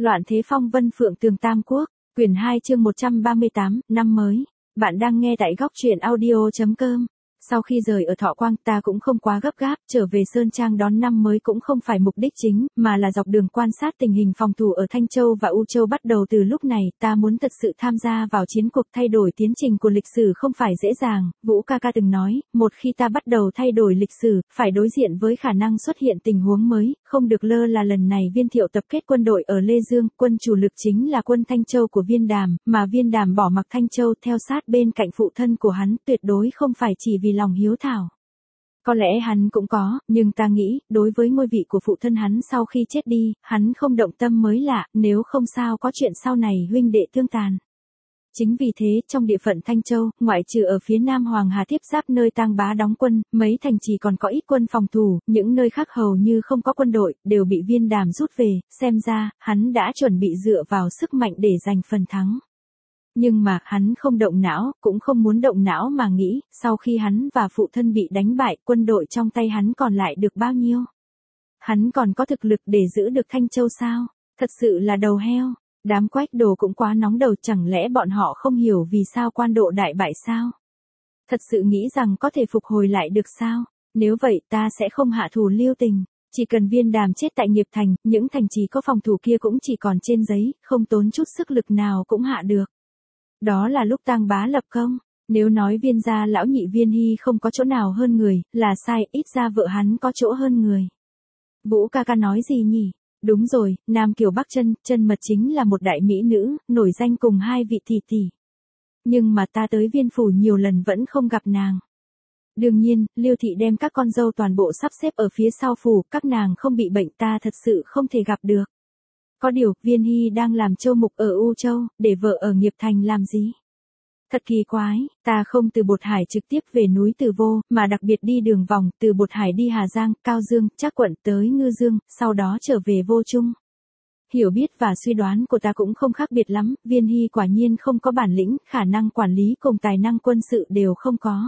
Loạn thế phong vân phượng tường Tam Quốc, quyển 2 chương 138, năm mới. Bạn đang nghe tại góc truyện audio.com. Sau khi rời ở Thọ Quang ta cũng không quá gấp gáp, trở về Sơn Trang đón năm mới cũng không phải mục đích chính, mà là dọc đường quan sát tình hình phòng thủ ở Thanh Châu và U Châu. Bắt đầu từ lúc này, ta muốn thật sự tham gia vào chiến cuộc. Thay đổi tiến trình của lịch sử không phải dễ dàng, Vũ ca ca từng nói, một khi ta bắt đầu thay đổi lịch sử, phải đối diện với khả năng xuất hiện tình huống mới, không được lơ là. Lần này Viên Thiệu tập kết quân đội ở Lê Dương, quân chủ lực chính là quân Thanh Châu của Viên Đàm, mà Viên Đàm bỏ mặc Thanh Châu theo sát bên cạnh phụ thân của hắn, tuyệt đối không phải chỉ vì lòng hiếu thảo. Có lẽ hắn cũng có, nhưng ta nghĩ, đối với ngôi vị của phụ thân hắn sau khi chết đi, hắn không động tâm mới lạ, nếu không sao có chuyện sau này huynh đệ tương tàn. Chính vì thế, trong địa phận Thanh Châu, ngoại trừ ở phía Nam Hoàng Hà tiếp giáp nơi Tang Bá đóng quân, mấy thành chỉ còn có ít quân phòng thủ, những nơi khác hầu như không có quân đội, đều bị Viên Đàm rút về, xem ra, hắn đã chuẩn bị dựa vào sức mạnh để giành phần thắng. Nhưng mà, hắn không động não, cũng không muốn động não mà nghĩ, sau khi hắn và phụ thân bị đánh bại, quân đội trong tay hắn còn lại được bao nhiêu? Hắn còn có thực lực để giữ được Thanh Châu sao? Thật sự là đầu heo. Đám Quách Đồ cũng quá nóng đầu, chẳng lẽ bọn họ không hiểu vì sao Quan Độ đại bại sao? Thật sự nghĩ rằng có thể phục hồi lại được sao? Nếu vậy ta sẽ không hạ thủ lưu tình. Chỉ cần Viên Đàm chết tại Nghiệp Thành, những thành trì có phòng thủ kia cũng chỉ còn trên giấy, không tốn chút sức lực nào cũng hạ được. Đó là lúc Tang Bá lập công. Nếu nói Viên gia lão nhị Viên Hy không có chỗ nào hơn người, là sai, ít ra vợ hắn có chỗ hơn người. Vũ ca ca nói gì nhỉ? Đúng rồi, Nam Kiều Bắc Chân, Chân Mật chính là một đại mỹ nữ, nổi danh cùng hai vị tỷ tỷ. Nhưng mà ta tới Viên phủ nhiều lần vẫn không gặp nàng. Đương nhiên, Liêu thị đem các con dâu toàn bộ sắp xếp ở phía sau phủ, các nàng không bị bệnh, ta thật sự không thể gặp được. Có điều, Viên Hy đang làm châu mục ở U Châu, để vợ ở Nghiệp Thành làm gì? Thật kỳ quái, ta không từ Bột Hải trực tiếp về núi Từ Vô, mà đặc biệt đi đường vòng, từ Bột Hải đi Hà Giang, Cao Dương, Trác Quận tới Ngư Dương, sau đó trở về Vô Trung. Hiểu biết và suy đoán của ta cũng không khác biệt lắm, Viên Hy quả nhiên không có bản lĩnh, khả năng quản lý cùng tài năng quân sự đều không có.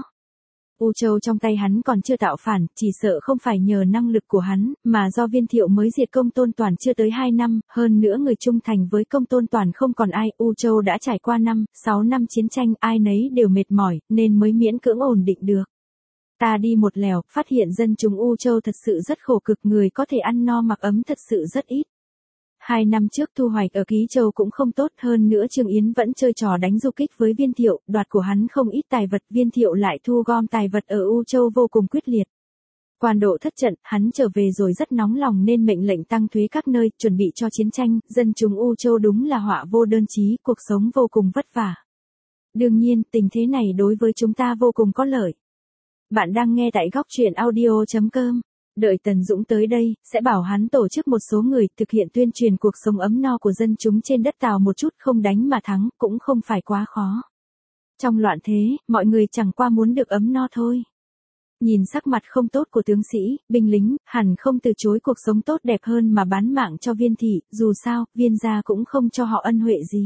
U Châu trong tay hắn còn chưa tạo phản, chỉ sợ không phải nhờ năng lực của hắn, mà do Viên Thiệu mới diệt Công Tôn Toàn chưa tới 2 năm, hơn nữa người trung thành với Công Tôn Toàn không còn ai. U Châu đã trải qua 6 năm chiến tranh, ai nấy đều mệt mỏi, nên mới miễn cưỡng ổn định được. Ta đi một lèo, phát hiện dân chúng U Châu thật sự rất khổ cực, người có thể ăn no mặc ấm thật sự rất ít. 2 năm trước thu hoạch ở Ký Châu cũng không tốt, hơn nữa Trương Yến vẫn chơi trò đánh du kích với Viên Thiệu, đoạt của hắn không ít tài vật, Viên Thiệu lại thu gom tài vật ở U Châu vô cùng quyết liệt. Quan Độ thất trận, hắn trở về rồi rất nóng lòng nên mệnh lệnh tăng thuế các nơi, chuẩn bị cho chiến tranh, dân chúng U Châu đúng là họa vô đơn chí, cuộc sống vô cùng vất vả. Đương nhiên, tình thế này đối với chúng ta vô cùng có lợi. Bạn đang nghe tại góc truyện audio.com. Đợi Tần Dũng tới đây, sẽ bảo hắn tổ chức một số người thực hiện tuyên truyền cuộc sống ấm no của dân chúng trên đất Tào, một chút không đánh mà thắng, cũng không phải quá khó. Trong loạn thế, mọi người chẳng qua muốn được ấm no thôi. Nhìn sắc mặt không tốt của tướng sĩ, binh lính, hẳn không từ chối cuộc sống tốt đẹp hơn mà bán mạng cho Viên thị, dù sao, Viên gia cũng không cho họ ân huệ gì.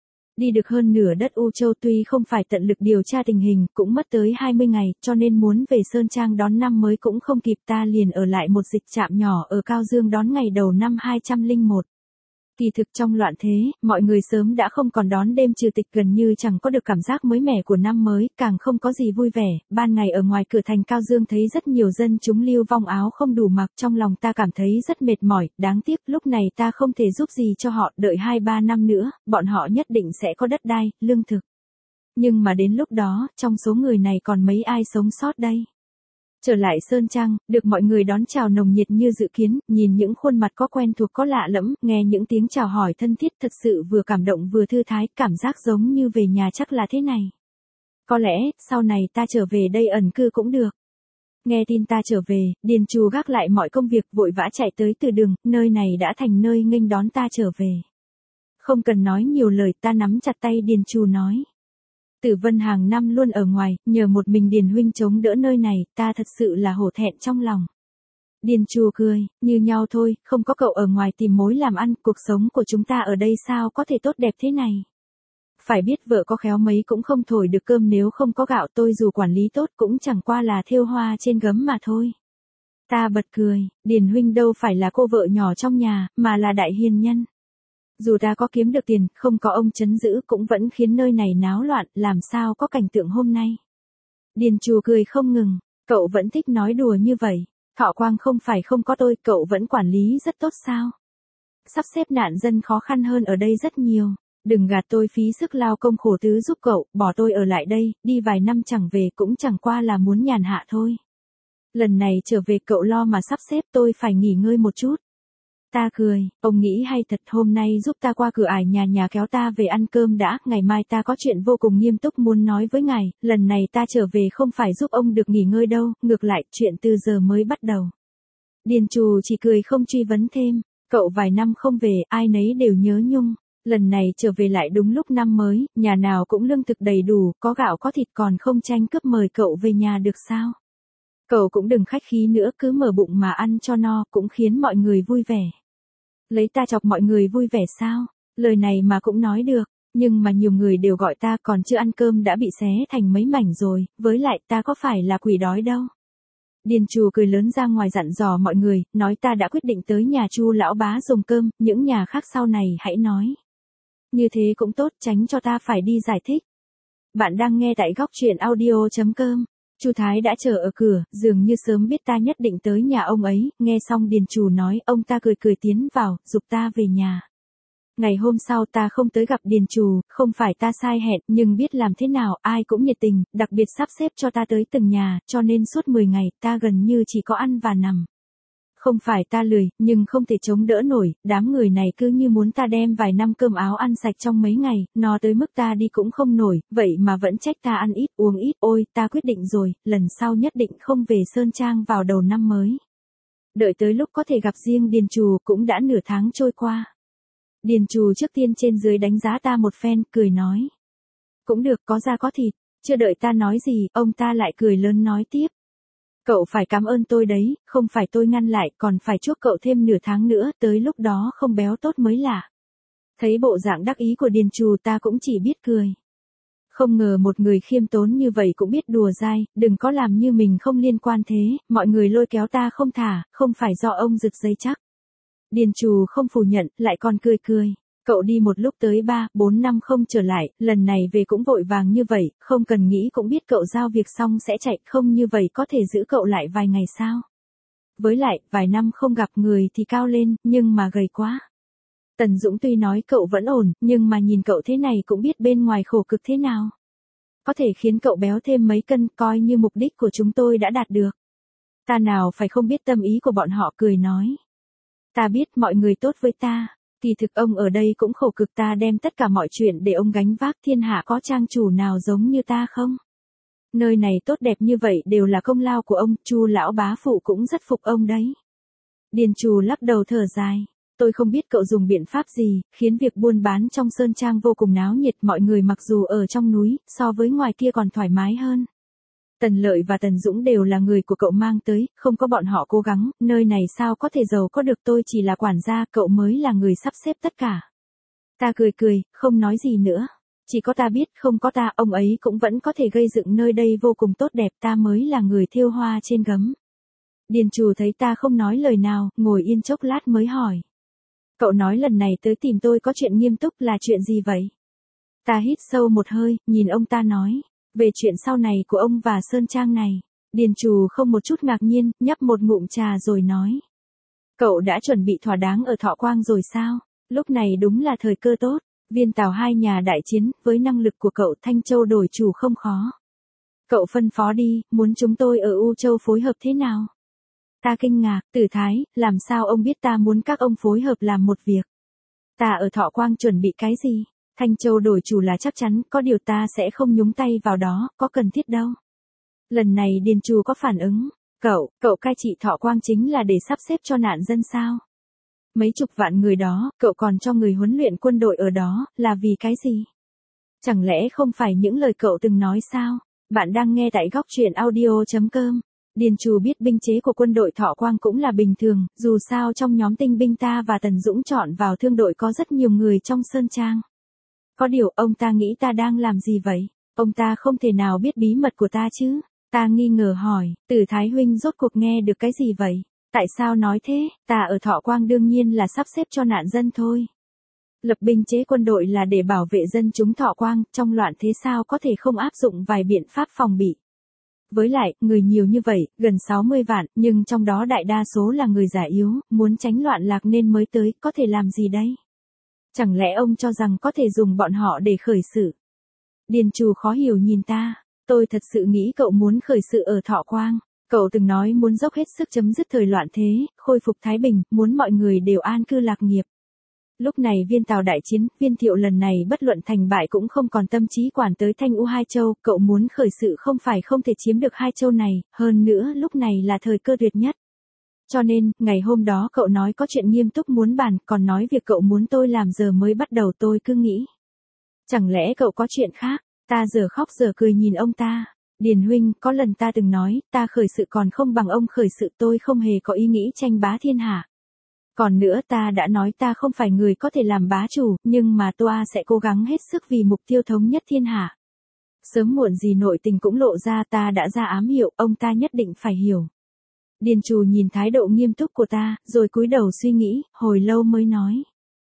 Đi được hơn nửa đất U Châu, tuy không phải tận lực điều tra tình hình, cũng mất tới 20 ngày, cho nên muốn về Sơn Trang đón năm mới cũng không kịp, ta liền ở lại một dịch trạm nhỏ ở Cao Dương đón ngày đầu năm 201. Kỳ thực trong loạn thế, mọi người sớm đã không còn đón đêm trừ tịch, gần như chẳng có được cảm giác mới mẻ của năm mới, càng không có gì vui vẻ. Ban ngày ở ngoài cửa thành Cao Dương thấy rất nhiều dân chúng lưu vong áo không đủ mặc, trong lòng ta cảm thấy rất mệt mỏi, đáng tiếc lúc này ta không thể giúp gì cho họ, đợi 2-3 năm nữa, bọn họ nhất định sẽ có đất đai, lương thực. Nhưng mà đến lúc đó, trong số người này còn mấy ai sống sót đây? Trở lại Sơn Trang, được mọi người đón chào nồng nhiệt như dự kiến, nhìn những khuôn mặt có quen thuộc có lạ lẫm, nghe những tiếng chào hỏi thân thiết, thật sự vừa cảm động vừa thư thái, cảm giác giống như về nhà chắc là thế này. Có lẽ, sau này ta trở về đây ẩn cư cũng được. Nghe tin ta trở về, Điền Trù gác lại mọi công việc vội vã chạy tới từ đường, nơi này đã thành nơi nghênh đón ta trở về. Không cần nói nhiều lời, ta nắm chặt tay Điền Trù nói. Tử Vân hàng năm luôn ở ngoài, nhờ một mình Điền huynh chống đỡ nơi này, ta thật sự là hổ thẹn trong lòng. Điền Trù cười, như nhau thôi, không có cậu ở ngoài tìm mối làm ăn, cuộc sống của chúng ta ở đây sao có thể tốt đẹp thế này. Phải biết vợ có khéo mấy cũng không thổi được cơm, nếu không có gạo tôi dù quản lý tốt cũng chẳng qua là thêu hoa trên gấm mà thôi. Ta bật cười, Điền huynh đâu phải là cô vợ nhỏ trong nhà, mà là đại hiền nhân. Dù ta có kiếm được tiền, không có ông trấn giữ cũng vẫn khiến nơi này náo loạn, làm sao có cảnh tượng hôm nay. Điền Trù cười không ngừng, cậu vẫn thích nói đùa như vậy. Thọ Quang không phải không có tôi, cậu vẫn quản lý rất tốt sao? Sắp xếp nạn dân khó khăn hơn ở đây rất nhiều. Đừng gạt tôi, phí sức lao công khổ tứ giúp cậu, bỏ tôi ở lại đây, đi vài năm chẳng về cũng chẳng qua là muốn nhàn hạ thôi. Lần này trở về cậu lo mà sắp xếp, tôi phải nghỉ ngơi một chút. Ta cười, ông nghĩ hay thật, hôm nay giúp ta qua cửa ải nhà kéo ta về ăn cơm đã, ngày mai ta có chuyện vô cùng nghiêm túc muốn nói với ngài, lần này ta trở về không phải giúp ông được nghỉ ngơi đâu, ngược lại, chuyện từ giờ mới bắt đầu. Điền Trù chỉ cười không truy vấn thêm, cậu vài năm không về, ai nấy đều nhớ nhung. Lần này trở về lại đúng lúc năm mới, nhà nào cũng lương thực đầy đủ, có gạo có thịt, còn không tranh cướp mời cậu về nhà được sao? Cậu cũng đừng khách khí nữa, cứ mở bụng mà ăn cho no, cũng khiến mọi người vui vẻ. Lấy ta chọc mọi người vui vẻ sao? Lời này mà cũng nói được, nhưng mà nhiều người đều gọi ta còn chưa ăn cơm đã bị xé thành mấy mảnh rồi, với lại ta có phải là quỷ đói đâu. Điền Trù cười lớn ra ngoài dặn dò mọi người, nói ta đã quyết định tới nhà Chu lão bá dùng cơm, những nhà khác sau này hãy nói. Như thế cũng tốt, tránh cho ta phải đi giải thích. Bạn đang nghe tại góc truyện audio.com. Chu Thái đã chờ ở cửa, dường như sớm biết ta nhất định tới nhà ông ấy, nghe xong Điền Trù nói, ông ta cười cười tiến vào, giục ta về nhà. Ngày hôm sau ta không tới gặp Điền Trù, không phải ta sai hẹn, nhưng biết làm thế nào, ai cũng nhiệt tình, đặc biệt sắp xếp cho ta tới từng nhà, cho nên suốt 10 ngày, ta gần như chỉ có ăn và nằm. Không phải ta lười, nhưng không thể chống đỡ nổi, đám người này cứ như muốn ta đem vài năm cơm áo ăn sạch trong mấy ngày, no tới mức ta đi cũng không nổi, vậy mà vẫn trách ta ăn ít uống ít, ôi, ta quyết định rồi, lần sau nhất định không về Sơn Trang vào đầu năm mới. Đợi tới lúc có thể gặp riêng Điền Trù cũng đã nửa tháng trôi qua. Điền Trù trước tiên trên dưới đánh giá ta một phen, cười nói. Cũng được, có da có thịt, chưa đợi ta nói gì, ông ta lại cười lớn nói tiếp. Cậu phải cảm ơn tôi đấy, không phải tôi ngăn lại, còn phải chuốc cậu thêm nửa tháng nữa, tới lúc đó không béo tốt mới lạ. Thấy bộ dạng đắc ý của Điền Trù ta cũng chỉ biết cười. Không ngờ một người khiêm tốn như vậy cũng biết đùa dai, đừng có làm như mình không liên quan thế, mọi người lôi kéo ta không thả, không phải do ông giật dây chắc. Điền Trù không phủ nhận, lại còn cười cười. Cậu đi một lúc tới 3-4 năm không trở lại, lần này về cũng vội vàng như vậy, không cần nghĩ cũng biết cậu giao việc xong sẽ chạy, không như vậy có thể giữ cậu lại vài ngày sao. Với lại, vài năm không gặp người thì cao lên, nhưng mà gầy quá. Tần Dũng tuy nói cậu vẫn ổn, nhưng mà nhìn cậu thế này cũng biết bên ngoài khổ cực thế nào. Có thể khiến cậu béo thêm mấy cân, coi như mục đích của chúng tôi đã đạt được. Ta nào phải không biết tâm ý của bọn họ, cười nói. Ta biết mọi người tốt với ta. Kỳ thực ông ở đây cũng khổ cực, ta đem tất cả mọi chuyện để ông gánh vác, thiên hạ có trang chủ nào giống như ta không? Nơi này tốt đẹp như vậy đều là công lao của ông, Chu lão bá phụ cũng rất phục ông đấy. Điền Trù lắc đầu thở dài, tôi không biết cậu dùng biện pháp gì, khiến việc buôn bán trong Sơn Trang vô cùng náo nhiệt, mọi người mặc dù ở trong núi, so với ngoài kia còn thoải mái hơn. Tần Lợi và Tần Dũng đều là người của cậu mang tới, không có bọn họ cố gắng, nơi này sao có thể giàu có được, tôi chỉ là quản gia, cậu mới là người sắp xếp tất cả. Ta cười cười, không nói gì nữa. Chỉ có ta biết, không có ta, ông ấy cũng vẫn có thể gây dựng nơi đây vô cùng tốt đẹp, ta mới là người thêu hoa trên gấm. Điền Trù thấy ta không nói lời nào, ngồi yên chốc lát mới hỏi. Cậu nói lần này tới tìm tôi có chuyện nghiêm túc, là chuyện gì vậy? Ta hít sâu một hơi, nhìn ông ta nói. Về chuyện sau này của ông và Sơn Trang này. Điền Trù không một chút ngạc nhiên, nhấp một ngụm trà rồi nói. Cậu đã chuẩn bị thỏa đáng ở Thọ Quang rồi sao? Lúc này đúng là thời cơ tốt. Viên Tào hai nhà đại chiến, với năng lực của cậu, Thanh Châu đổi chủ không khó. Cậu phân phó đi, muốn chúng tôi ở U Châu phối hợp thế nào? Ta kinh ngạc, Tử Thái, làm sao ông biết ta muốn các ông phối hợp làm một việc? Ta ở Thọ Quang chuẩn bị cái gì? Thanh Châu đổi chủ là chắc chắn, có điều ta sẽ không nhúng tay vào đó, có cần thiết đâu. Lần này Điền Trù có phản ứng. Cậu cai trị Thọ Quang chính là để sắp xếp cho nạn dân sao? Mấy chục vạn người đó, cậu còn cho người huấn luyện quân đội ở đó, là vì cái gì? Chẳng lẽ không phải những lời cậu từng nói sao? Bạn đang nghe tại góc truyện audio.com. Điền Trù biết binh chế của quân đội Thọ Quang cũng là bình thường, dù sao trong nhóm tinh binh ta và Tần Dũng chọn vào thương đội có rất nhiều người trong Sơn Trang. Có điều ông ta nghĩ ta đang làm gì vậy? Ông ta không thể nào biết bí mật của ta chứ? Ta nghi ngờ hỏi, Tử Thái huynh rốt cuộc nghe được cái gì vậy? Tại sao nói thế? Ta ở Thọ Quang đương nhiên là sắp xếp cho nạn dân thôi. Lập binh chế quân đội là để bảo vệ dân chúng Thọ Quang, trong loạn thế sao có thể không áp dụng vài biện pháp phòng bị. Với lại, người nhiều như vậy, gần 60 vạn, nhưng trong đó đại đa số là người già yếu, muốn tránh loạn lạc nên mới tới, có thể làm gì đấy? Chẳng lẽ ông cho rằng có thể dùng bọn họ để khởi sự? Điền Trù khó hiểu nhìn ta, tôi thật sự nghĩ cậu muốn khởi sự ở Thọ Quang. Cậu từng nói muốn dốc hết sức chấm dứt thời loạn thế, khôi phục thái bình, muốn mọi người đều an cư lạc nghiệp. Lúc này Viên Tào đại chiến, Viên Thiệu lần này bất luận thành bại cũng không còn tâm trí quản tới Thanh U Hai Châu, cậu muốn khởi sự không phải không thể chiếm được Hai Châu này, hơn nữa lúc này là thời cơ tuyệt nhất. Cho nên, ngày hôm đó cậu nói có chuyện nghiêm túc muốn bàn, còn nói việc cậu muốn tôi làm giờ mới bắt đầu tôi cứ nghĩ. Chẳng lẽ cậu có chuyện khác? Ta giờ khóc giờ cười nhìn ông ta. Điền huynh, có lần ta từng nói, ta khởi sự còn không bằng ông khởi sự, tôi không hề có ý nghĩ tranh bá thiên hạ. Còn nữa ta đã nói ta không phải người có thể làm bá chủ, nhưng mà toa sẽ cố gắng hết sức vì mục tiêu thống nhất thiên hạ. Sớm muộn gì nội tình cũng lộ ra, ta đã ra ám hiệu, ông ta nhất định phải hiểu. Điền Trù nhìn thái độ nghiêm túc của ta, rồi cúi đầu suy nghĩ, hồi lâu mới nói.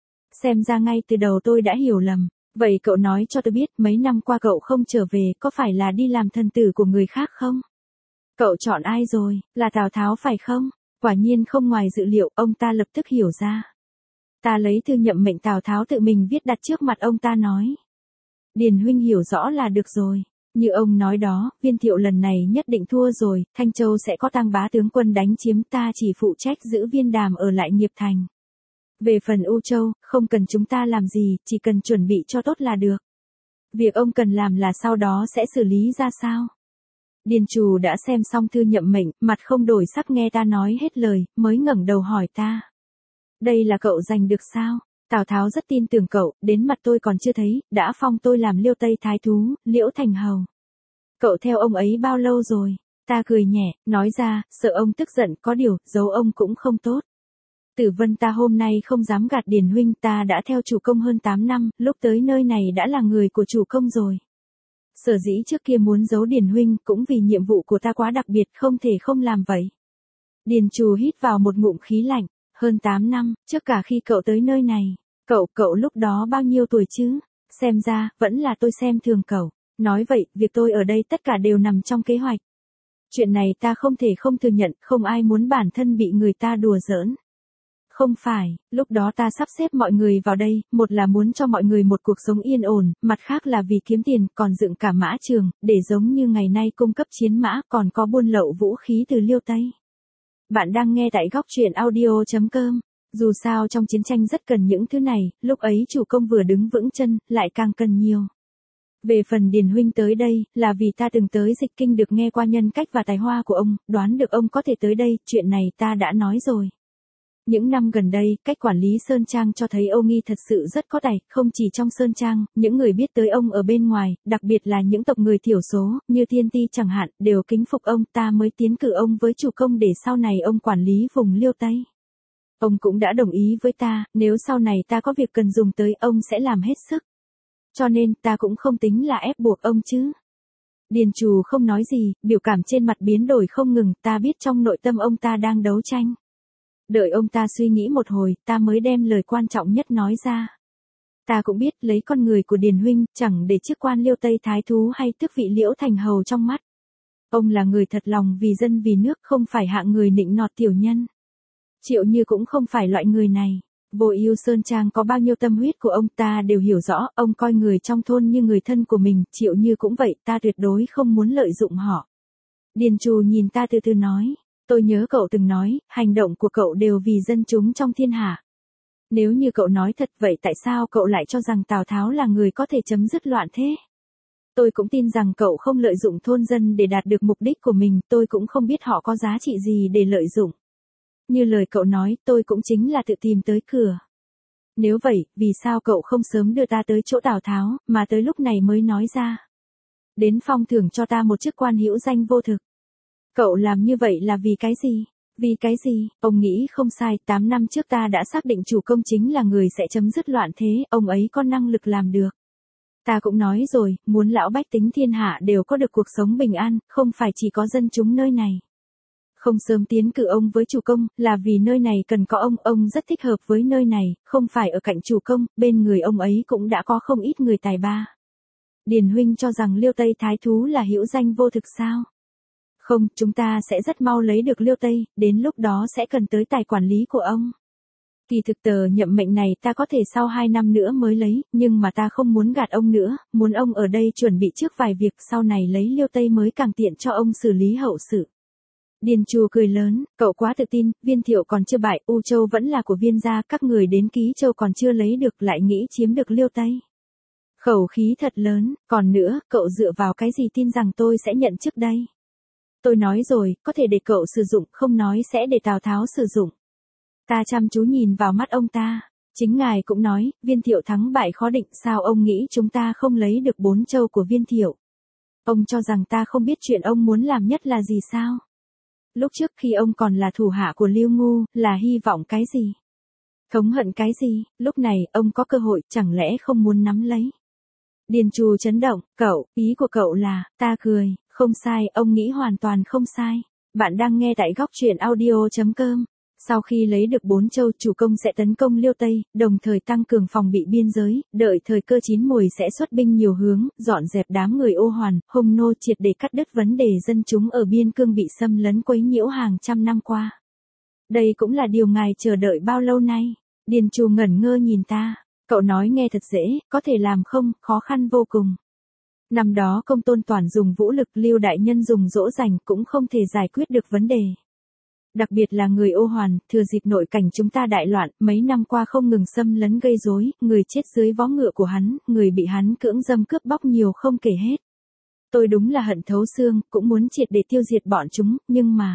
Xem ra ngay từ đầu tôi đã hiểu lầm. Vậy cậu nói cho tôi biết mấy năm qua cậu không trở về có phải là đi làm thần tử của người khác không? Cậu chọn ai rồi, là Tào Tháo phải không? Quả nhiên không ngoài dự liệu, ông ta lập tức hiểu ra. Ta lấy thư nhậm mệnh Tào Tháo tự mình viết đặt trước mặt ông ta nói. Điền huynh hiểu rõ là được rồi. Như ông nói đó, Viên Thiệu lần này nhất định thua rồi, Thanh Châu sẽ có Tang bá tướng quân đánh chiếm, ta chỉ phụ trách giữ Viên Đàm ở lại Nghiệp Thành. Về phần U Châu, không cần chúng ta làm gì, chỉ cần chuẩn bị cho tốt là được. Việc ông cần làm là sau đó sẽ xử lý ra sao? Điền Trù đã xem xong thư nhậm mệnh, mặt không đổi sắc nghe ta nói hết lời, mới ngẩng đầu hỏi ta. Đây là cậu giành được sao? Tào Tháo rất tin tưởng cậu, đến mặt tôi còn chưa thấy, đã phong tôi làm Liêu Tây Thái Thú, Liễu Thành Hầu. Cậu theo ông ấy bao lâu rồi? Ta cười nhẹ, nói ra, sợ ông tức giận, có điều, giấu ông cũng không tốt. Tử Vân ta hôm nay không dám gạt Điền huynh, ta đã theo chủ công hơn 8 năm, lúc tới nơi này đã là người của chủ công rồi. Sở dĩ trước kia muốn giấu Điền huynh cũng vì nhiệm vụ của ta quá đặc biệt, không thể không làm vậy. Điền Trù hít vào một ngụm khí lạnh, hơn 8 năm, trước cả khi cậu tới nơi này. Cậu lúc đó bao nhiêu tuổi chứ? Xem ra, vẫn là tôi xem thường cậu. Nói vậy, việc tôi ở đây tất cả đều nằm trong kế hoạch. Chuyện này ta không thể không thừa nhận, không ai muốn bản thân bị người ta đùa giỡn. Không phải, lúc đó ta sắp xếp mọi người vào đây, một là muốn cho mọi người một cuộc sống yên ổn, mặt khác là vì kiếm tiền, còn dựng cả mã trường, để giống như ngày nay cung cấp chiến mã, còn có buôn lậu vũ khí từ Liêu Tây. Bạn đang nghe tại góc truyện audio.com. Dù sao trong chiến tranh rất cần những thứ này, lúc ấy chủ công vừa đứng vững chân, lại càng cần nhiều. Về phần Điền huynh tới đây, là vì ta từng tới Dịch Kinh được nghe qua nhân cách và tài hoa của ông, đoán được ông có thể tới đây, chuyện này ta đã nói rồi. Những năm gần đây, cách quản lý Sơn Trang cho thấy Âu Nghi thật sự rất có tài, không chỉ trong Sơn Trang, những người biết tới ông ở bên ngoài, đặc biệt là những tộc người thiểu số, như Thiên Ti chẳng hạn, đều kính phục ông, ta mới tiến cử ông với chủ công để sau này ông quản lý vùng Liêu Tây. Ông cũng đã đồng ý với ta, nếu sau này ta có việc cần dùng tới ông sẽ làm hết sức. Cho nên, ta cũng không tính là ép buộc ông chứ. Điền Trù không nói gì, biểu cảm trên mặt biến đổi không ngừng, ta biết trong nội tâm ông ta đang đấu tranh. Đợi ông ta suy nghĩ một hồi, ta mới đem lời quan trọng nhất nói ra. Ta cũng biết lấy con người của Điền huynh, chẳng để chức quan Liêu Tây Thái Thú hay tước vị Liễu Thành Hầu trong mắt. Ông là người thật lòng vì dân vì nước, không phải hạng người nịnh nọt tiểu nhân. Triệu Như cũng không phải loại người này. Vô Ưu Sơn Trang có bao nhiêu tâm huyết của ông ta đều hiểu rõ, ông coi người trong thôn như người thân của mình, Triệu Như cũng vậy, ta tuyệt đối không muốn lợi dụng họ. Điền Trù nhìn ta từ từ nói, tôi nhớ cậu từng nói, hành động của cậu đều vì dân chúng trong thiên hạ. Nếu như cậu nói thật vậy tại sao cậu lại cho rằng Tào Tháo là người có thể chấm dứt loạn thế? Tôi cũng tin rằng cậu không lợi dụng thôn dân để đạt được mục đích của mình, tôi cũng không biết họ có giá trị gì để lợi dụng. Như lời cậu nói, tôi cũng chính là tự tìm tới cửa. Nếu vậy, vì sao cậu không sớm đưa ta tới chỗ Tào Tháo, mà tới lúc này mới nói ra? Đến phong thưởng cho ta một chức quan hữu danh vô thực. Cậu làm như vậy là vì cái gì? Vì cái gì? Ông nghĩ không sai, 8 năm trước ta đã xác định chủ công chính là người sẽ chấm dứt loạn thế, ông ấy có năng lực làm được. Ta cũng nói rồi, muốn lão bách tính thiên hạ đều có được cuộc sống bình an, không phải chỉ có dân chúng nơi này. Không sớm tiến cử ông với chủ công, là vì nơi này cần có ông rất thích hợp với nơi này, không phải ở cạnh chủ công, bên người ông ấy cũng đã có không ít người tài ba. Điền huynh cho rằng Liêu Tây Thái Thú là hữu danh vô thực sao? Không, chúng ta sẽ rất mau lấy được Liêu Tây, đến lúc đó sẽ cần tới tài quản lý của ông. Kỳ thực tờ nhậm mệnh này ta có thể sau 2 năm nữa mới lấy, nhưng mà ta không muốn gạt ông nữa, muốn ông ở đây chuẩn bị trước vài việc, sau này lấy Liêu Tây mới càng tiện cho ông xử lý hậu sự. Điền Trù cười lớn, cậu quá tự tin, Viên Thiệu còn chưa bại, U Châu vẫn là của Viên gia, các người đến Ký Châu còn chưa lấy được lại nghĩ chiếm được Liêu Tây. Khẩu khí thật lớn, còn nữa, cậu dựa vào cái gì tin rằng tôi sẽ nhận chức đây? Tôi nói rồi, có thể để cậu sử dụng, không nói sẽ để Tào Tháo sử dụng. Ta chăm chú nhìn vào mắt ông ta. Chính ngài cũng nói, Viên Thiệu thắng bại khó định, sao ông nghĩ chúng ta không lấy được 4 châu của Viên Thiệu? Ông cho rằng ta không biết chuyện ông muốn làm nhất là gì sao? Lúc trước khi ông còn là thủ hạ của Lưu Ngu, là hy vọng cái gì? Thống hận cái gì? Lúc này, ông có cơ hội, chẳng lẽ không muốn nắm lấy? Điền Trù chấn động, cậu, ý của cậu là, ta cười, không sai, ông nghĩ hoàn toàn không sai. Bạn đang nghe tại góc truyện audio.com. Sau khi lấy được 4 châu, chủ công sẽ tấn công Liêu Tây, đồng thời tăng cường phòng bị biên giới, đợi thời cơ chín muồi sẽ xuất binh nhiều hướng, dọn dẹp đám người ô hoàn, hung nô, triệt để cắt đứt vấn đề dân chúng ở biên cương bị xâm lấn quấy nhiễu hàng trăm năm qua. Đây cũng là điều ngài chờ đợi bao lâu nay. Điền Trù ngẩn ngơ nhìn ta. Cậu nói nghe thật dễ, có thể làm không, khó khăn vô cùng. Năm đó Công Tôn Toản dùng vũ lực, Lưu đại nhân dùng dỗ dành cũng không thể giải quyết được vấn đề. Đặc biệt là người ô hoàn, thừa dịp nội cảnh chúng ta đại loạn, mấy năm qua không ngừng xâm lấn gây rối, người chết dưới vó ngựa của hắn, người bị hắn cưỡng dâm cướp bóc nhiều không kể hết. Tôi đúng là hận thấu xương, cũng muốn triệt để tiêu diệt bọn chúng, nhưng mà...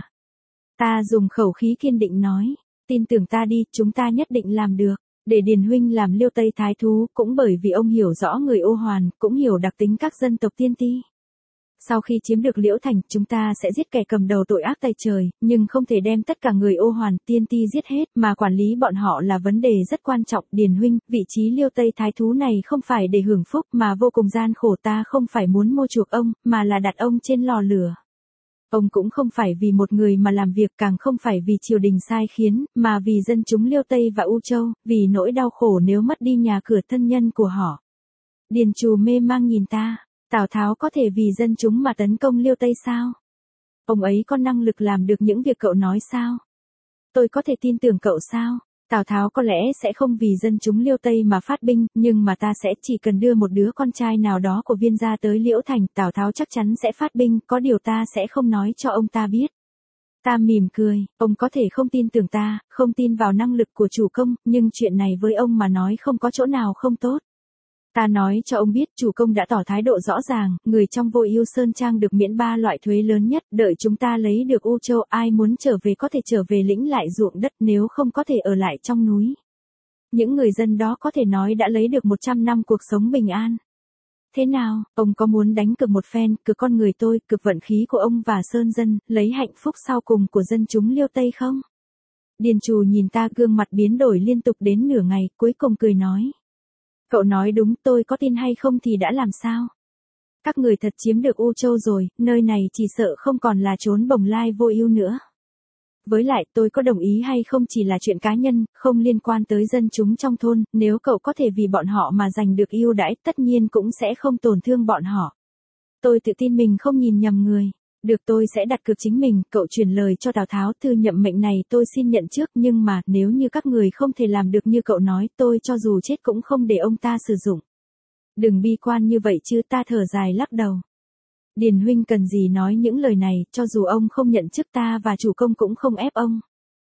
Ta dùng khẩu khí kiên định nói, tin tưởng ta đi, chúng ta nhất định làm được. Để Điền huynh làm Liêu Tây Thái Thú, cũng bởi vì ông hiểu rõ người ô hoàn, cũng hiểu đặc tính các dân tộc tiên ti. Sau khi chiếm được Liễu Thành, chúng ta sẽ giết kẻ cầm đầu tội ác tày trời, nhưng không thể đem tất cả người ô hoàn, tiên ti giết hết, mà quản lý bọn họ là vấn đề rất quan trọng. Điền huynh, vị trí Liêu Tây Thái Thú này không phải để hưởng phúc, mà vô cùng gian khổ, ta không phải muốn mua chuộc ông, mà là đặt ông trên lò lửa. Ông cũng không phải vì một người mà làm việc, càng không phải vì triều đình sai khiến, mà vì dân chúng Liêu Tây và U Châu, vì nỗi đau khổ nếu mất đi nhà cửa thân nhân của họ. Điền Trù mê mang nhìn ta, Tào Tháo có thể vì dân chúng mà tấn công Liêu Tây sao? Ông ấy có năng lực làm được những việc cậu nói sao? Tôi có thể tin tưởng cậu sao? Tào Tháo có lẽ sẽ không vì dân chúng Liêu Tây mà phát binh, nhưng mà ta sẽ chỉ cần đưa một đứa con trai nào đó của Viên gia tới Liễu Thành, Tào Tháo chắc chắn sẽ phát binh, có điều ta sẽ không nói cho ông ta biết. Ta mỉm cười, ông có thể không tin tưởng ta, không tin vào năng lực của chủ công, nhưng chuyện này với ông mà nói không có chỗ nào không tốt. Ta nói cho ông biết, chủ công đã tỏ thái độ rõ ràng, người trong Vô Ưu Sơn Trang được miễn 3 loại thuế lớn nhất, đợi chúng ta lấy được U Châu, ai muốn trở về có thể trở về lĩnh lại ruộng đất, nếu không có thể ở lại trong núi. Những người dân đó có thể nói đã lấy được 100 năm cuộc sống bình an. Thế nào, ông có muốn đánh cược một phen, cược con người tôi, cược vận khí của ông và Sơn dân, lấy hạnh phúc sau cùng của dân chúng Liêu Tây không? Điền Trù nhìn ta, gương mặt biến đổi liên tục đến nửa ngày, cuối cùng cười nói. Cậu nói đúng, tôi có tin hay không thì đã làm sao? Các người thật chiếm được U Châu rồi, nơi này chỉ sợ không còn là trốn bồng lai Vô Ưu nữa. Với lại, tôi có đồng ý hay không chỉ là chuyện cá nhân, không liên quan tới dân chúng trong thôn, nếu cậu có thể vì bọn họ mà giành được ưu đãi, tất nhiên cũng sẽ không tổn thương bọn họ. Tôi tự tin mình không nhìn nhầm người. Được, tôi sẽ đặt cược chính mình, cậu truyền lời cho Tào Tháo, thư nhậm mệnh này tôi xin nhận trước, nhưng mà, nếu như các người không thể làm được như cậu nói, tôi cho dù chết cũng không để ông ta sử dụng. Đừng bi quan như vậy chứ, ta thở dài lắc đầu. Điền huynh cần gì nói những lời này, cho dù ông không nhận chức ta và chủ công cũng không ép ông.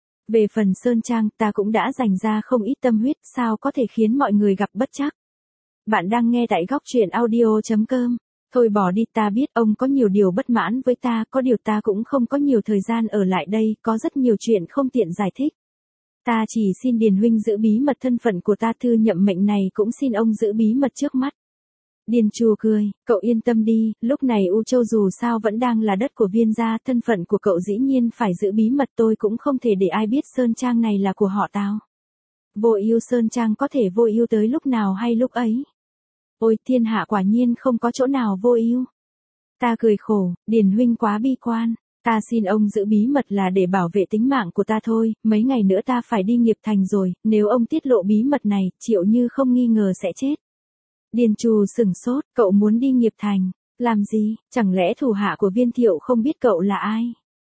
Về phần Sơn Trang, ta cũng đã dành ra không ít tâm huyết, sao có thể khiến mọi người gặp bất trắc. Bạn đang nghe tại góc truyện audio.com. Thôi bỏ đi, ta biết ông có nhiều điều bất mãn với ta, có điều ta cũng không có nhiều thời gian ở lại đây, có rất nhiều chuyện không tiện giải thích. Ta chỉ xin Điền huynh giữ bí mật thân phận của ta, thư nhậm mệnh này cũng xin ông giữ bí mật trước mắt. Điền Trù cười, cậu yên tâm đi, lúc này U Châu dù sao vẫn đang là đất của Viên gia, thân phận của cậu dĩ nhiên phải giữ bí mật, tôi cũng không thể để ai biết Sơn Trang này là của họ Tào. Vô Ưu Sơn Trang có thể vô ưu tới lúc nào hay lúc ấy. Ôi, thiên hạ quả nhiên không có chỗ nào vô ưu. Ta cười khổ, Điền huynh quá bi quan. Ta xin ông giữ bí mật là để bảo vệ tính mạng của ta thôi, mấy ngày nữa ta phải đi Nghiệp Thành rồi, nếu ông tiết lộ bí mật này, Triệu Như không nghi ngờ sẽ chết. Điền Trù sửng sốt, cậu muốn đi Nghiệp Thành, làm gì, chẳng lẽ thủ hạ của Viên Thiệu không biết cậu là ai?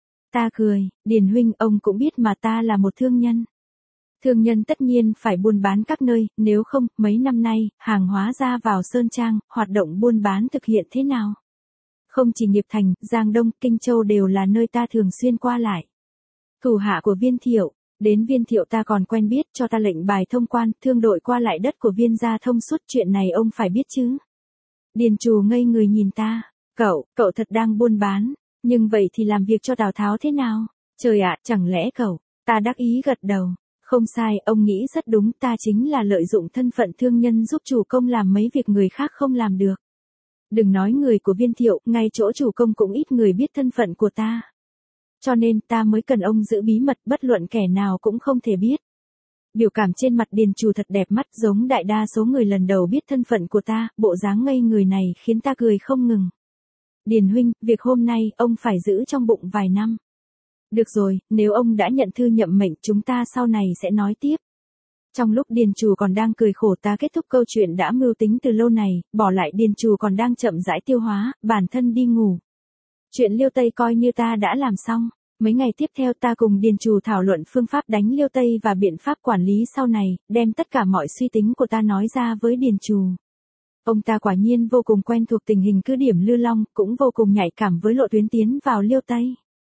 Ta cười, Điền huynh ông cũng biết mà ta là một thương nhân. Thương nhân tất nhiên phải buôn bán các nơi, nếu không, mấy năm nay, hàng hóa ra vào Sơn Trang, hoạt động buôn bán thực hiện thế nào? Không chỉ Nghiệp Thành, Giang Đông, Kinh Châu đều là nơi ta thường xuyên qua lại. Thủ hạ của Viên Thiệu, đến Viên Thiệu ta còn quen biết, cho ta lệnh bài thông quan, thương đội qua lại đất của Viên gia thông suốt, chuyện này ông phải biết chứ. Điền Trù ngây người nhìn ta, cậu thật đang buôn bán, nhưng vậy thì làm việc cho Tào Tháo thế nào? Trời ạ, chẳng lẽ cậu, ta đắc ý gật đầu. Không sai, ông nghĩ rất đúng, ta chính là lợi dụng thân phận thương nhân giúp chủ công làm mấy việc người khác không làm được. Đừng nói người của Viên Thiệu, ngay chỗ chủ công cũng ít người biết thân phận của ta. Cho nên ta mới cần ông giữ bí mật, bất luận kẻ nào cũng không thể biết. Biểu cảm trên mặt Điền Trù thật đẹp mắt, giống đại đa số người lần đầu biết thân phận của ta, bộ dáng ngây người này khiến ta cười không ngừng. Điền huynh, việc hôm nay ông phải giữ trong bụng vài năm. Được rồi, nếu ông đã nhận thư nhậm mệnh, chúng ta sau này sẽ nói tiếp. Trong lúc Điền Trù còn đang cười khổ, ta kết thúc câu chuyện đã mưu tính từ lâu này, bỏ lại Điền Trù còn đang chậm rãi tiêu hóa, bản thân đi ngủ. Chuyện Liêu Tây coi như ta đã làm xong. Mấy ngày tiếp theo ta cùng Điền Trù thảo luận phương pháp đánh Liêu Tây và biện pháp quản lý sau này, đem tất cả mọi suy tính của ta nói ra với Điền Trù. Ông ta quả nhiên vô cùng quen thuộc tình hình cứ điểm Lư Long, cũng vô cùng nhạy cảm với lộ tuyến tiến vào Liêu Tây.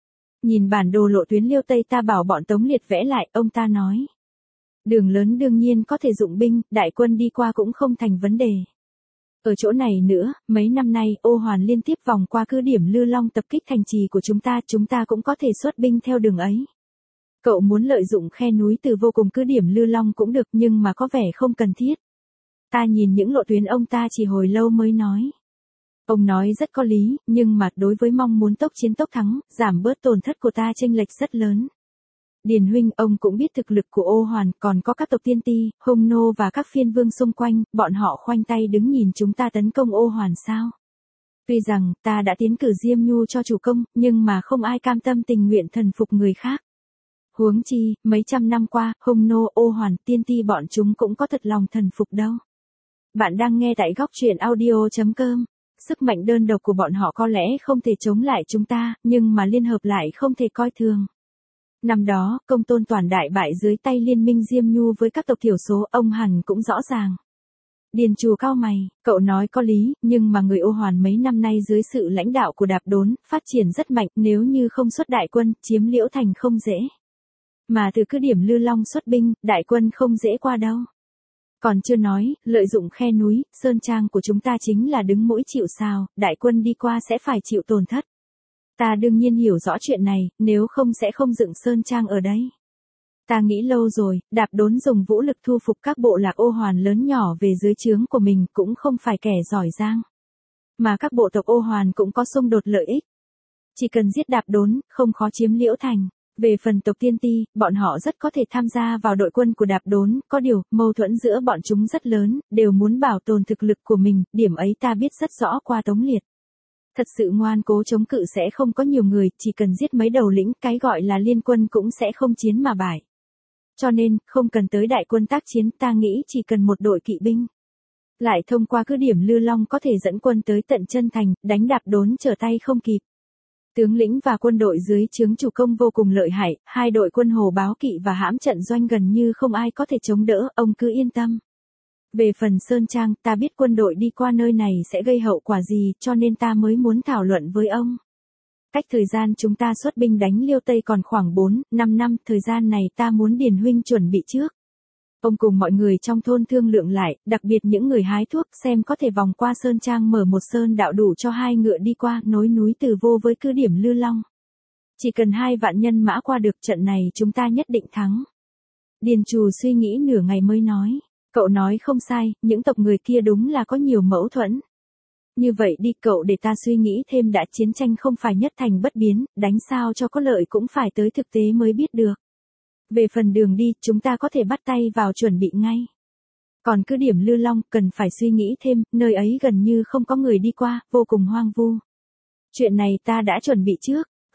Nhìn bản đồ lộ tuyến Liêu Tây ta bảo bọn Tống Liệt vẽ lại, ông ta nói. Đường lớn đương nhiên có thể dụng binh, đại quân đi qua cũng không thành vấn đề. Ở chỗ này nữa, mấy năm nay, Ô Hoàn liên tiếp vòng qua cứ điểm Lư Long tập kích thành trì của chúng ta cũng có thể xuất binh theo đường ấy. Cậu muốn lợi dụng khe núi từ vô cùng cứ điểm Lư Long cũng được, nhưng mà có vẻ không cần thiết. Ta nhìn những lộ tuyến ông ta chỉ hồi lâu mới nói. Ông nói rất có lý, nhưng mà đối với mong muốn tốc chiến tốc thắng, giảm bớt tổn thất của ta chênh lệch rất lớn. Điền huynh, ông cũng biết thực lực của Ô Hoàn, còn có các tộc Tiên Ti, Hung Nô và các phiên vương xung quanh, bọn họ khoanh tay đứng nhìn chúng ta tấn công Ô Hoàn sao? Tuy rằng, ta đã tiến cử Diêm Nhu cho chủ công, nhưng mà không ai cam tâm tình nguyện thần phục người khác. Huống chi, mấy trăm năm qua, Hung Nô, Ô Hoàn, Tiên Ti bọn chúng cũng có thật lòng thần phục đâu. Bạn đang nghe tại góc truyện audio.com. Sức mạnh đơn độc của bọn họ có lẽ không thể chống lại chúng ta, nhưng mà liên hợp lại không thể coi thường. Năm đó, Công Tôn toàn đại bại dưới tay liên minh Diêm Nhu với các tộc thiểu số, ông hẳn cũng rõ ràng. Điền Trù cau mày, cậu nói có lý, nhưng mà người Ô Hoàn mấy năm nay dưới sự lãnh đạo của Đạp Đốn, phát triển rất mạnh, nếu như không xuất đại quân, chiếm Liễu Thành không dễ. Mà từ cứ điểm Lư Long xuất binh, đại quân không dễ qua đâu. Còn chưa nói, lợi dụng khe núi, Sơn Trang của chúng ta chính là đứng mũi chịu sào, đại quân đi qua sẽ phải chịu tổn thất. Ta đương nhiên hiểu rõ chuyện này, nếu không sẽ không dựng Sơn Trang ở đây. Ta nghĩ lâu rồi, Đạp Đốn dùng vũ lực thu phục các bộ lạc Ô Hoàn lớn nhỏ về dưới trướng của mình cũng không phải kẻ giỏi giang. Mà các bộ tộc Ô Hoàn cũng có xung đột lợi ích. Chỉ cần giết Đạp Đốn, không khó chiếm Liễu Thành. Về phần tộc Tiên Ti, bọn họ rất có thể tham gia vào đội quân của Đạp Đốn, có điều, mâu thuẫn giữa bọn chúng rất lớn, đều muốn bảo tồn thực lực của mình, điểm ấy ta biết rất rõ qua Tống Liệt. Thật sự ngoan cố chống cự sẽ không có nhiều người, chỉ cần giết mấy đầu lĩnh, cái gọi là liên quân cũng sẽ không chiến mà bại. Cho nên, không cần tới đại quân tác chiến, ta nghĩ chỉ cần một đội kỵ binh. Lại thông qua cứ điểm Lư Long có thể dẫn quân tới tận chân thành, đánh Đạp Đốn trở tay không kịp. Tướng lĩnh và quân đội dưới trướng chủ công vô cùng lợi hại, hai đội quân Hồ Báo Kỵ và hãm trận doanh gần như không ai có thể chống đỡ, ông cứ yên tâm. Về phần Sơn Trang, ta biết quân đội đi qua nơi này sẽ gây hậu quả gì, cho nên ta mới muốn thảo luận với ông. Cách thời gian chúng ta xuất binh đánh Liêu Tây còn khoảng 4-5 năm, thời gian này ta muốn Điền huynh chuẩn bị trước. Ông cùng mọi người trong thôn thương lượng lại, đặc biệt những người hái thuốc, xem có thể vòng qua Sơn Trang mở một sơn đạo đủ cho 2 ngựa đi qua, nối núi Từ Vô với cứ điểm Lư Long. Chỉ cần 2 vạn nhân mã qua được trận này chúng ta nhất định thắng. Điền Trù suy nghĩ nửa ngày mới nói, cậu nói không sai, những tộc người kia đúng là có nhiều mâu thuẫn. Như vậy đi cậu để ta suy nghĩ thêm đã, chiến tranh không phải nhất thành bất biến, đánh sao cho có lợi cũng phải tới thực tế mới biết được. Về phần đường đi, chúng ta có thể bắt tay vào chuẩn bị ngay. Còn cứ điểm Lư Long, cần phải suy nghĩ thêm, nơi ấy gần như không có người đi qua, vô cùng hoang vu. Chuyện này ta đã chuẩn bị trước,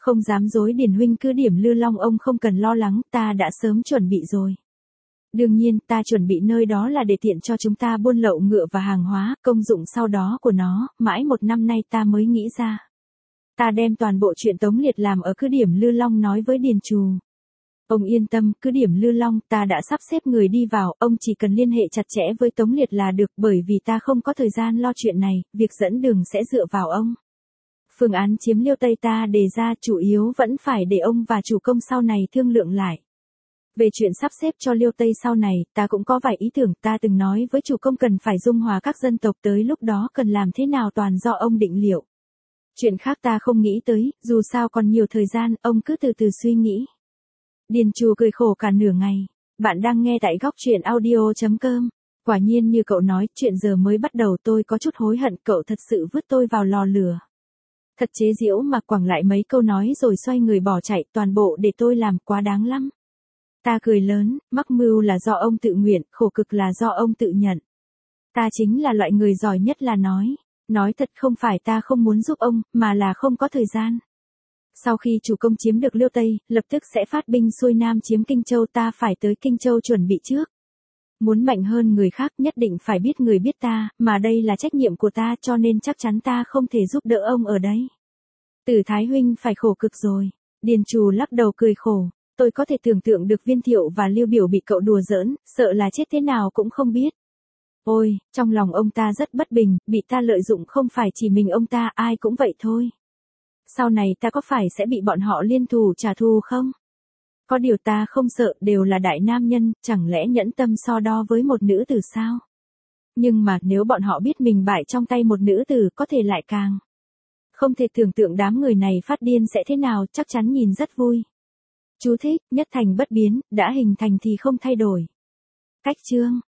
Không dám dối Điền huynh, cứ điểm Lư Long ông không cần lo lắng, ta đã sớm chuẩn bị rồi. Đương nhiên, ta chuẩn bị nơi đó là để tiện cho chúng ta buôn lậu ngựa và hàng hóa, công dụng sau đó của nó, mãi một năm nay ta mới nghĩ ra. Ta đem toàn bộ chuyện Tống Liệt làm ở cứ điểm Lư Long nói với Điền Trù. Ông yên tâm, cứ điểm Lư Long ta đã sắp xếp người đi vào, ông chỉ cần liên hệ chặt chẽ với Tống Liệt là được, bởi vì ta không có thời gian lo chuyện này, việc dẫn đường sẽ dựa vào ông. Phương án chiếm Liêu Tây ta đề ra chủ yếu vẫn phải để ông và chủ công sau này thương lượng lại. Về chuyện sắp xếp cho Liêu Tây sau này, ta cũng có vài ý tưởng, ta từng nói với chủ công cần phải dung hòa các dân tộc, tới lúc đó cần làm thế nào toàn do ông định liệu. Chuyện khác ta không nghĩ tới, dù sao còn nhiều thời gian, ông cứ từ từ suy nghĩ. Điền Trù cười khổ cả nửa ngày. Bạn đang nghe tại góc truyện audio.com. Quả nhiên như cậu nói, chuyện giờ mới bắt đầu, tôi có chút hối hận, cậu thật sự vứt tôi vào lò lửa. Thật chế giễu mà, quẳng lại mấy câu nói rồi xoay người bỏ chạy, toàn bộ để tôi làm, quá đáng lắm. Ta cười lớn, mắc mưu là do ông tự nguyện, khổ cực là do ông tự nhận. Ta chính là loại người giỏi nhất là nói. Nói thật, không phải ta không muốn giúp ông, mà là không có thời gian. Sau khi chủ công chiếm được Liêu Tây, lập tức sẽ phát binh xuôi Nam chiếm Kinh Châu, ta phải tới Kinh Châu chuẩn bị trước. Muốn mạnh hơn người khác nhất định phải biết người biết ta, mà đây là trách nhiệm của ta, cho nên chắc chắn ta không thể giúp đỡ ông ở đấy. Tử Thái huynh phải khổ cực rồi. Điền Trù lắc đầu cười khổ. Tôi có thể tưởng tượng được Viên Thiệu và Lưu Biểu bị cậu đùa giỡn, sợ là chết thế nào cũng không biết. Ôi, trong lòng ông ta rất bất bình, bị ta lợi dụng không phải chỉ mình ông ta, ai cũng vậy thôi. Sau này ta có phải sẽ bị bọn họ liên thủ trả thù không? Có điều ta không sợ, đều là đại nam nhân, chẳng lẽ nhẫn tâm so đo với một nữ tử sao? Nhưng mà nếu bọn họ biết mình bại trong tay một nữ tử, có thể lại càng không thể tưởng tượng đám người này phát điên sẽ thế nào, chắc chắn nhìn rất vui. Chú thích, nhất thành bất biến, đã hình thành thì không thay đổi. Cách chương